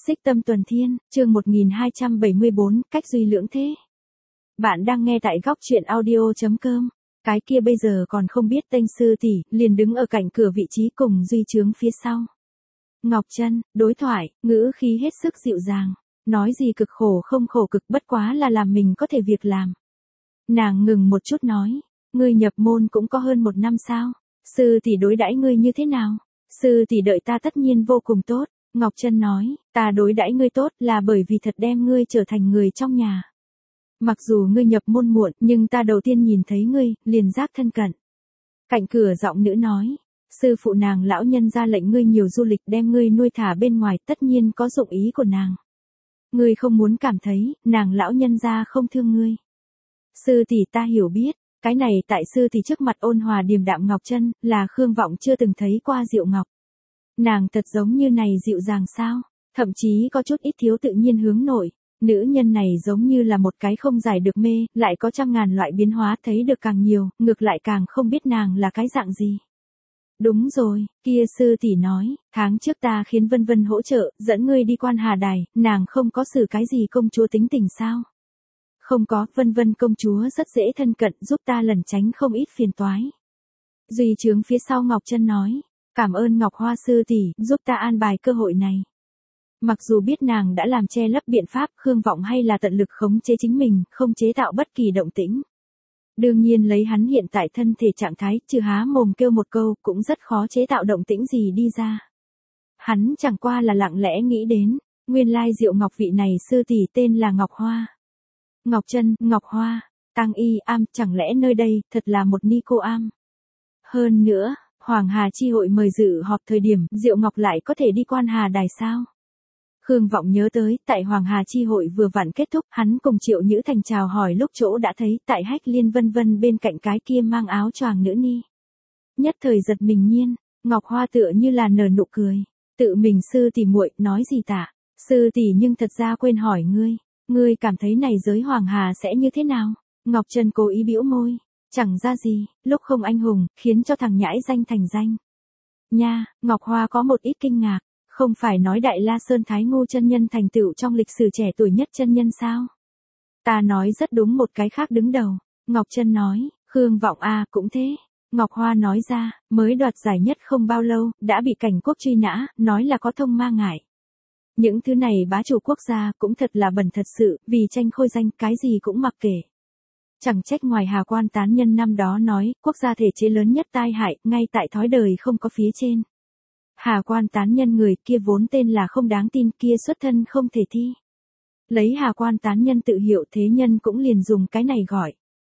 Xích Tâm Tuần Thiên, chương 1274, cách duy lưỡng thế. Bạn đang nghe tại góc truyện audio.com. Cái kia bây giờ còn không biết tên sư tỷ, liền đứng ở cạnh cửa vị trí cùng Duy Trướng phía sau. Ngọc Trân, đối thoại, ngữ khí hết sức dịu dàng. Nói gì cực khổ không khổ cực, bất quá là làm mình có thể việc làm. Nàng ngừng một chút nói, ngươi nhập môn cũng có hơn 1 năm sao? Sư tỷ đối đãi ngươi như thế nào? Sư tỷ đợi ta tất nhiên vô cùng tốt. Ngọc Trân nói, ta đối đãi ngươi tốt là bởi vì thật đem ngươi trở thành người trong nhà. Mặc dù ngươi nhập môn muộn, nhưng ta đầu tiên nhìn thấy ngươi, liền giác thân cận. Cạnh cửa giọng nữ nói, sư phụ nàng lão nhân ra lệnh ngươi nhiều du lịch đem ngươi nuôi thả bên ngoài, tất nhiên có dụng ý của nàng. Ngươi không muốn cảm thấy, nàng lão nhân ra không thương ngươi. Sư tỷ ta hiểu biết, cái này tại sư tỷ trước mặt ôn hòa điềm đạm Ngọc Trân, là Khương Vọng chưa từng thấy qua Diệu Ngọc. Nàng thật giống như này dịu dàng sao, thậm chí có chút ít thiếu tự nhiên hướng nội. Nữ nhân này giống như là một cái không giải được mê, lại có trăm ngàn loại biến hóa thấy được càng nhiều, ngược lại càng không biết nàng là cái dạng gì. Đúng rồi, kia sư tỷ nói, tháng trước ta khiến Vân Vân hỗ trợ, dẫn ngươi đi Quan Hà Đài, nàng không có xử cái gì công chúa tính tình sao? Không có, Vân Vân công chúa rất dễ thân cận, giúp ta lẩn tránh không ít phiền toái. Duy Trướng phía sau Ngọc Trân nói, cảm ơn Ngọc Hoa sư tỷ, giúp ta an bài cơ hội này. Mặc dù biết nàng đã làm che lấp biện pháp, Khương Vọng hay là tận lực khống chế chính mình, không chế tạo bất kỳ động tĩnh. Đương nhiên lấy hắn hiện tại thân thể trạng thái, trừ há mồm kêu một câu, cũng rất khó chế tạo động tĩnh gì đi ra. Hắn chẳng qua là lặng lẽ nghĩ đến, nguyên lai Diệu Ngọc vị này sư tỷ tên là Ngọc Hoa. Ngọc Trân, Ngọc Hoa, Tăng Y Am, chẳng lẽ nơi đây, thật là một ni cô am. Hơn nữa, Hoàng Hà chi hội mời dự họp thời điểm, Diệu Ngọc lại có thể đi Quan Hà Đài sao? Khương Vọng nhớ tới, tại Hoàng Hà chi hội vừa vặn kết thúc, hắn cùng Triệu Nhữ Thành chào hỏi lúc chỗ đã thấy, tại Hách Liên Vân Vân bên cạnh cái kia mang áo choàng nữ ni. Nhất thời giật mình nhiên, Ngọc Hoa tựa như là nở nụ cười, tự mình sư tỷ muội nói gì tạ, sư tỷ nhưng thật ra quên hỏi ngươi cảm thấy này giới Hoàng Hà sẽ như thế nào? Ngọc Trân cố ý bĩu môi, chẳng ra gì, lúc không anh hùng, khiến cho thằng nhãi danh thành danh. Nha, Ngọc Hoa có một ít kinh ngạc. Không phải nói Đại La Sơn Thái Ngô chân nhân thành tựu trong lịch sử trẻ tuổi nhất chân nhân sao? Ta nói rất đúng, một cái khác đứng đầu. Ngọc Trân nói, Khương Vọng a cũng thế. Ngọc Hoa nói ra, mới đoạt giải nhất không bao lâu, đã bị cảnh quốc truy nã, nói là có thông ma ngại. Những thứ này bá chủ quốc gia cũng thật là bẩn thật sự, vì tranh khôi danh cái gì cũng mặc kệ. Chẳng trách ngoài Hà Quan tán nhân năm đó nói, quốc gia thể chế lớn nhất tai hại, ngay tại thói đời không có phía trên. Hà Quan tán nhân người kia vốn tên là không đáng tin, kia xuất thân không thể thi. Lấy Hà Quan tán nhân tự hiệu, thế nhân cũng liền dùng cái này gọi.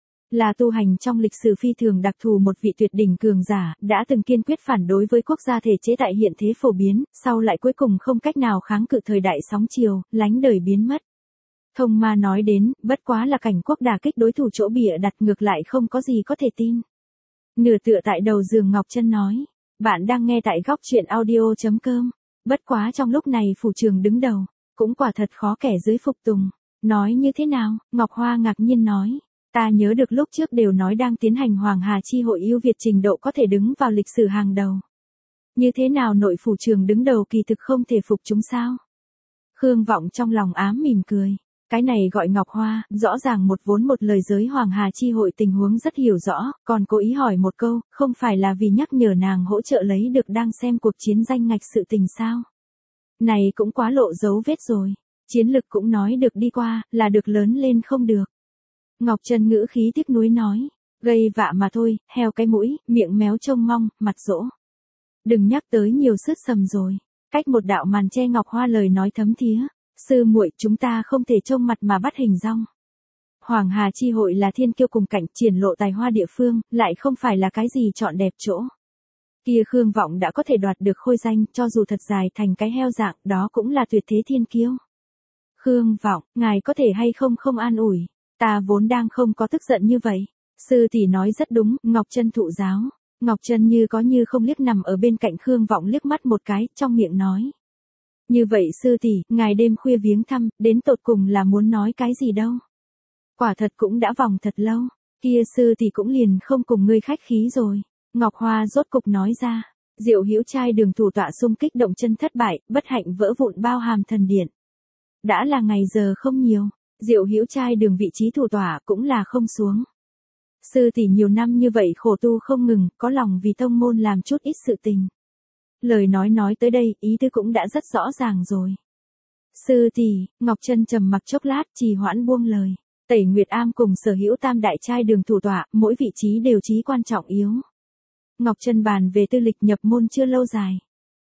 Là tu hành trong lịch sử phi thường đặc thù một vị tuyệt đỉnh cường giả, đã từng kiên quyết phản đối với quốc gia thể chế tại hiện thế phổ biến, sau lại cuối cùng không cách nào kháng cự thời đại sóng chiều, lánh đời biến mất. Thông ma nói đến, bất quá là cảnh quốc đả kích đối thủ chỗ bịa đặt, ngược lại không có gì có thể tin. Nửa tựa tại đầu giường Ngọc Trân nói. Bạn đang nghe tại góc truyện audio.com. Bất quá trong lúc này phủ trường đứng đầu, cũng quả thật khó kẻ dưới phục tùng. Nói như thế nào? Ngọc Hoa ngạc nhiên nói. Ta nhớ được lúc trước đều nói đang tiến hành Hoàng Hà chi hội ưu việt trình độ có thể đứng vào lịch sử hàng đầu. Như thế nào nội phủ trường đứng đầu kỳ thực không thể phục chúng sao? Khương Vọng trong lòng ám mỉm cười. Cái này gọi Ngọc Hoa, rõ ràng một vốn một lời giới Hoàng Hà chi hội tình huống rất hiểu rõ, còn cố ý hỏi một câu, không phải là vì nhắc nhở nàng hỗ trợ lấy được đang xem cuộc chiến danh ngạch sự tình sao? Này cũng quá lộ dấu vết rồi, chiến lực cũng nói được đi qua, là được lớn lên không được. Ngọc Trân ngữ khí tiếc nuối nói, gây vạ mà thôi, heo cái mũi, miệng méo trông mong, mặt dỗ. Đừng nhắc tới nhiều sứt sầm rồi, cách một đạo màn che Ngọc Hoa lời nói thấm thía. Sư muội, chúng ta không thể trông mặt mà bắt hình dong. Hoàng Hà chi hội là thiên kiêu cùng cảnh triển lộ tài hoa địa phương, lại không phải là cái gì chọn đẹp chỗ. Kia Khương Vọng đã có thể đoạt được khôi danh, cho dù thật dài thành cái heo dạng, đó cũng là tuyệt thế thiên kiêu. Khương Vọng, ngài có thể hay không an ủi, ta vốn đang không có tức giận như vậy. Sư tỷ nói rất đúng, Ngọc Trân thụ giáo. Ngọc Trân như có như không liếc nằm ở bên cạnh Khương Vọng liếc mắt một cái, trong miệng nói. Như vậy sư tỷ, ngài đêm khuya viếng thăm, đến tột cùng là muốn nói cái gì đâu. Quả thật cũng đã vòng thật lâu, kia sư tỷ cũng liền không cùng ngươi khách khí rồi. Ngọc Hoa rốt cục nói ra, Diệu Hữu trai đường thủ tọa xung kích động chân thất bại, bất hạnh vỡ vụn bao hàm thần điện. Đã là ngày giờ không nhiều, Diệu Hữu trai đường vị trí thủ tọa cũng là không xuống. Sư tỷ nhiều năm như vậy khổ tu không ngừng, có lòng vì tông môn làm chút ít sự tình. Lời nói tới đây, ý tứ cũng đã rất rõ ràng rồi. Sư tỷ, Ngọc Trân trầm mặc chốc lát, trì hoãn buông lời. Tẩy Nguyệt Am cùng sở hữu tam đại trai đường thủ tọa, mỗi vị trí đều chí quan trọng yếu. Ngọc Trân bàn về tư lịch nhập môn chưa lâu dài.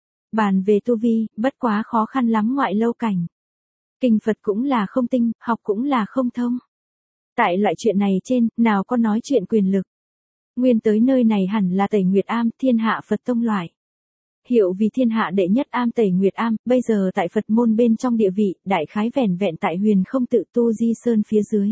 Bàn về tu vi, bất quá khó khăn lắm ngoại lâu cảnh. Kinh Phật cũng là không tinh, học cũng là không thông. Tại loại chuyện này trên, nào có nói chuyện quyền lực. Nguyên tới nơi này hẳn là Tẩy Nguyệt Am, thiên hạ Phật tông loại. Hiệu vì thiên hạ đệ nhất am Tẩy Nguyệt Am, bây giờ tại Phật môn bên trong địa vị, đại khái vẻn vẹn tại Huyền Không Tự Tu Di Sơn phía dưới.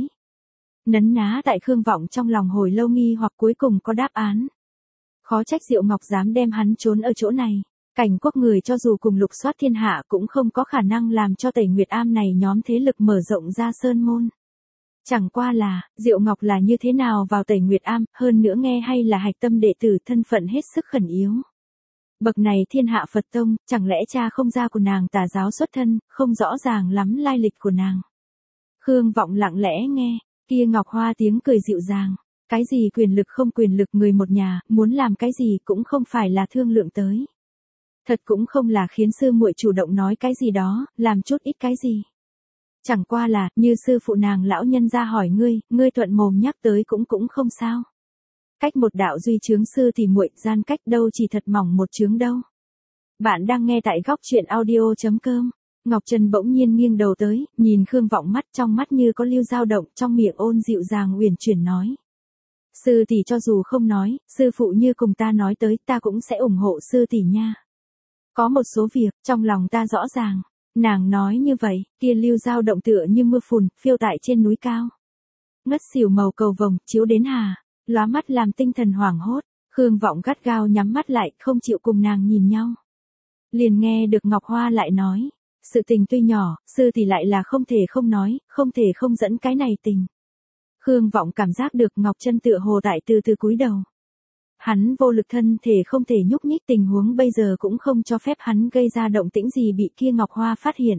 Nấn ná tại Khương Vọng trong lòng hồi lâu nghi hoặc cuối cùng có đáp án. Khó trách Diệu Ngọc dám đem hắn trốn ở chỗ này. Cảnh quốc người cho dù cùng lục soát thiên hạ cũng không có khả năng làm cho Tẩy Nguyệt Am này nhóm thế lực mở rộng ra sơn môn. Chẳng qua là, Diệu Ngọc là như thế nào vào Tẩy Nguyệt Am, hơn nữa nghe hay là hạch tâm đệ tử thân phận hết sức khẩn yếu. Bậc này thiên hạ Phật tông, chẳng lẽ cha không ra của nàng tà giáo xuất thân, không rõ ràng lắm lai lịch của nàng. Khương Vọng lặng lẽ nghe, kia Ngọc Hoa tiếng cười dịu dàng. Cái gì quyền lực không quyền lực người một nhà, muốn làm cái gì cũng không phải là thương lượng tới. Thật cũng không là khiến sư muội chủ động nói cái gì đó, làm chút ít cái gì. Chẳng qua là, như sư phụ nàng lão nhân ra hỏi ngươi thuận mồm nhắc tới cũng không sao. Cách một đạo duy chướng sư thì muội gian cách đâu chỉ thật mỏng một chướng đâu. Bạn đang nghe tại góc truyện audio.com. Ngọc Trân bỗng nhiên nghiêng đầu tới, nhìn Khương Vọng mắt trong mắt như có lưu dao động, trong miệng ôn dịu dàng uyển chuyển nói. Sư tỷ cho dù không nói, sư phụ như cùng ta nói tới, ta cũng sẽ ủng hộ sư tỷ nha. Có một số việc, trong lòng ta rõ ràng. Nàng nói như vậy, kia lưu dao động tựa như mưa phùn, phiêu tại trên núi cao. Ngất xỉu màu cầu vồng, chiếu đến hà, lóa mắt làm tinh thần hoảng hốt. Khương Vọng gắt gao nhắm mắt lại, không chịu cùng nàng nhìn nhau. Liền nghe được Ngọc Hoa lại nói. Sự tình tuy nhỏ, sư tỷ lại là không thể không nói, không thể không dẫn cái này tình. Khương Vọng cảm giác được Ngọc Trân tựa hồ tại từ cúi đầu. Hắn vô lực thân thể không thể nhúc nhích, tình huống bây giờ cũng không cho phép hắn gây ra động tĩnh gì bị kia Ngọc Hoa phát hiện.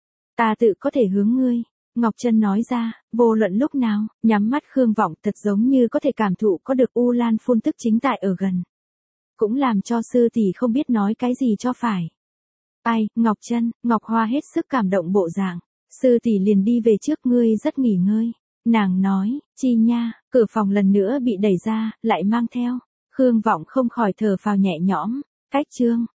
Ta tự có thể hướng ngươi, Ngọc Trân nói ra, vô luận lúc nào, nhắm mắt Khương Vọng thật giống như có thể cảm thụ có được U Lan phun tức chính tại ở gần. Cũng làm cho sư tỷ không biết nói cái gì cho phải. Ai, Ngọc Trân, Ngọc Hoa hết sức cảm động bộ dạng, sư tỷ liền đi về trước, ngươi rất nghỉ ngơi. Nàng nói, chi nha, cửa phòng lần nữa bị đẩy ra, lại mang theo. Khương Vọng không khỏi thở phào nhẹ nhõm, cách chương.